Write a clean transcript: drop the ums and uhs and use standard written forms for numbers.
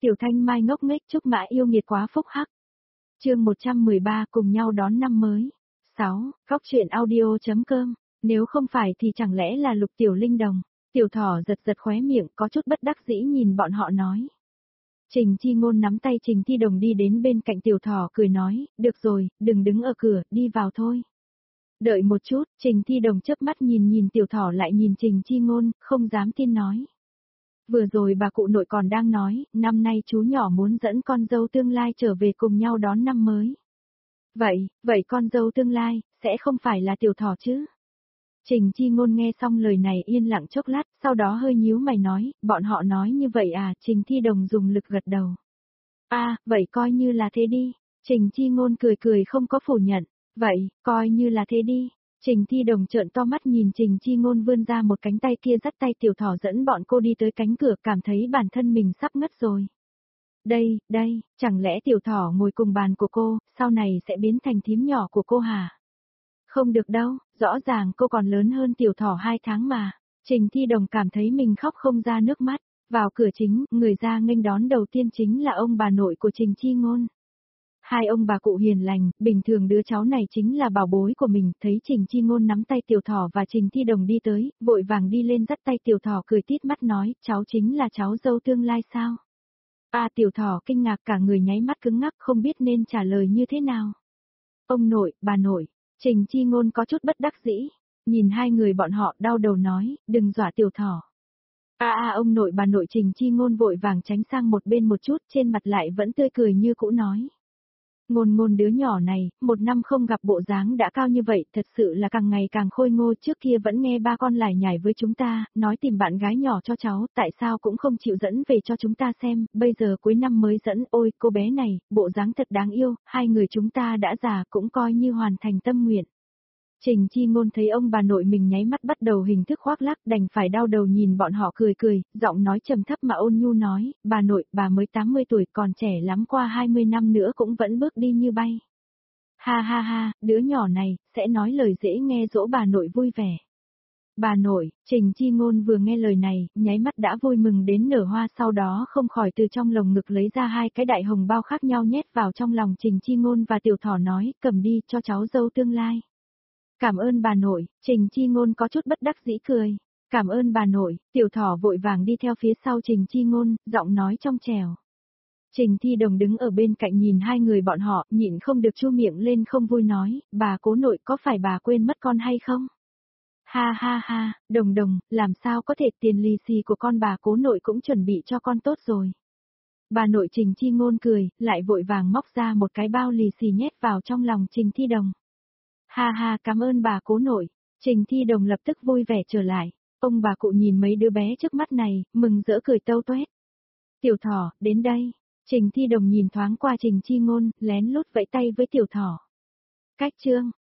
Tiểu Thanh Mai ngốc nghếch chúc mã yêu nghiệt quá phúc hắc. Chương 113 cùng nhau đón năm mới. 6. Góc truyện audio.com. Nếu không phải thì chẳng lẽ là Lục Tiểu Linh Đồng. Tiểu Thỏ giật giật khóe miệng có chút bất đắc dĩ nhìn bọn họ nói. Trình Chi Ngôn nắm tay Trình Thi Đồng đi đến bên cạnh Tiểu Thỏ cười nói, được rồi, đừng đứng ở cửa, đi vào thôi. Đợi một chút, Trình Thi Đồng chớp mắt nhìn Tiểu Thỏ lại nhìn Trình Chi Ngôn, không dám tin nói. Vừa rồi bà cụ nội còn đang nói, năm nay chú nhỏ muốn dẫn con dâu tương lai trở về cùng nhau đón năm mới. Vậy con dâu tương lai, sẽ không phải là Tiểu Thỏ chứ? Trình Chi Ngôn nghe xong lời này yên lặng chốc lát, sau đó hơi nhíu mày nói, bọn họ nói như vậy à? Trình Thi Đồng dùng lực gật đầu. Vậy coi như là thế đi. Trình Chi Ngôn cười không có phủ nhận. Vậy, coi như là thế đi. Trình Thi Đồng trợn to mắt nhìn Trình Chi Ngôn vươn ra một cánh tay kia dắt tay Tiểu Thỏ dẫn bọn cô đi tới cánh cửa, cảm thấy bản thân mình sắp ngất rồi. Đây, chẳng lẽ Tiểu Thỏ ngồi cùng bàn của cô, sau này sẽ biến thành thím nhỏ của cô hả? Không được đâu, rõ ràng cô còn lớn hơn Tiểu Thỏ 2 tháng mà. Trình Thi Đồng cảm thấy mình khóc không ra nước mắt. Vào cửa chính, người ra nghênh đón đầu tiên chính là ông bà nội của Trình Chi Ngôn. Hai ông bà cụ hiền lành, bình thường đứa cháu này chính là bảo bối của mình, thấy Trình Chi Ngôn nắm tay Tiểu Thỏ và Trình Thi Đồng đi tới, vội vàng đi lên dắt tay Tiểu Thỏ cười tít mắt nói, cháu chính là cháu dâu tương lai sao? Tiểu Thỏ kinh ngạc cả người nháy mắt cứng ngắc không biết nên trả lời như thế nào. Ông nội, bà nội, Trình Chi Ngôn có chút bất đắc dĩ, nhìn hai người bọn họ đau đầu nói, đừng dọa Tiểu Thỏ. Ông nội bà nội Trình Chi Ngôn vội vàng tránh sang một bên một chút, trên mặt lại vẫn tươi cười như cũ nói. Ngôn đứa nhỏ này, 1 năm không gặp bộ dáng đã cao như vậy, thật sự là càng ngày càng khôi ngô, trước kia vẫn nghe ba con lải nhải với chúng ta, nói tìm bạn gái nhỏ cho cháu, tại sao cũng không chịu dẫn về cho chúng ta xem, bây giờ cuối năm mới dẫn, ôi cô bé này, bộ dáng thật đáng yêu, hai người chúng ta đã già cũng coi như hoàn thành tâm nguyện. Trình Chi Ngôn thấy ông bà nội mình nháy mắt bắt đầu hình thức khoác lác đành phải đau đầu nhìn bọn họ cười, giọng nói trầm thấp mà ôn nhu nói, bà nội, bà mới 80 tuổi còn trẻ lắm, qua 20 năm nữa cũng vẫn bước đi như bay. Ha, đứa nhỏ này, sẽ nói lời dễ nghe dỗ bà nội vui vẻ. Bà nội, Trình Chi Ngôn vừa nghe lời này, nháy mắt đã vui mừng đến nở hoa, sau đó không khỏi từ trong lồng ngực lấy ra 2 cái đại hồng bao khác nhau nhét vào trong lòng Trình Chi Ngôn và Tiểu Thỏ nói, cầm đi cho cháu dâu tương lai. Cảm ơn bà nội, Trình Chi Ngôn có chút bất đắc dĩ cười. Cảm ơn bà nội, Tiểu Thỏ vội vàng đi theo phía sau Trình Chi Ngôn, giọng nói trong trẻo. Trình Thi Đồng đứng ở bên cạnh nhìn hai người bọn họ, nhịn không được chu miệng lên không vui nói, bà cố nội có phải bà quên mất con hay không? Ha, Đồng, làm sao có thể, tiền lì xì của con bà cố nội cũng chuẩn bị cho con tốt rồi. Bà nội Trình Chi Ngôn cười, lại vội vàng móc ra một cái bao lì xì nhét vào trong lòng Trình Thi Đồng. Ha, cảm ơn bà cố nội. Trình Thi Đồng lập tức vui vẻ trở lại. Ông bà cụ nhìn mấy đứa bé trước mắt này, mừng rỡ cười tâu tuét. Tiểu Thỏ, đến đây. Trình Thi Đồng nhìn thoáng qua Trình Chi Ngôn, lén lút vẫy tay với Tiểu Thỏ. Cách chương,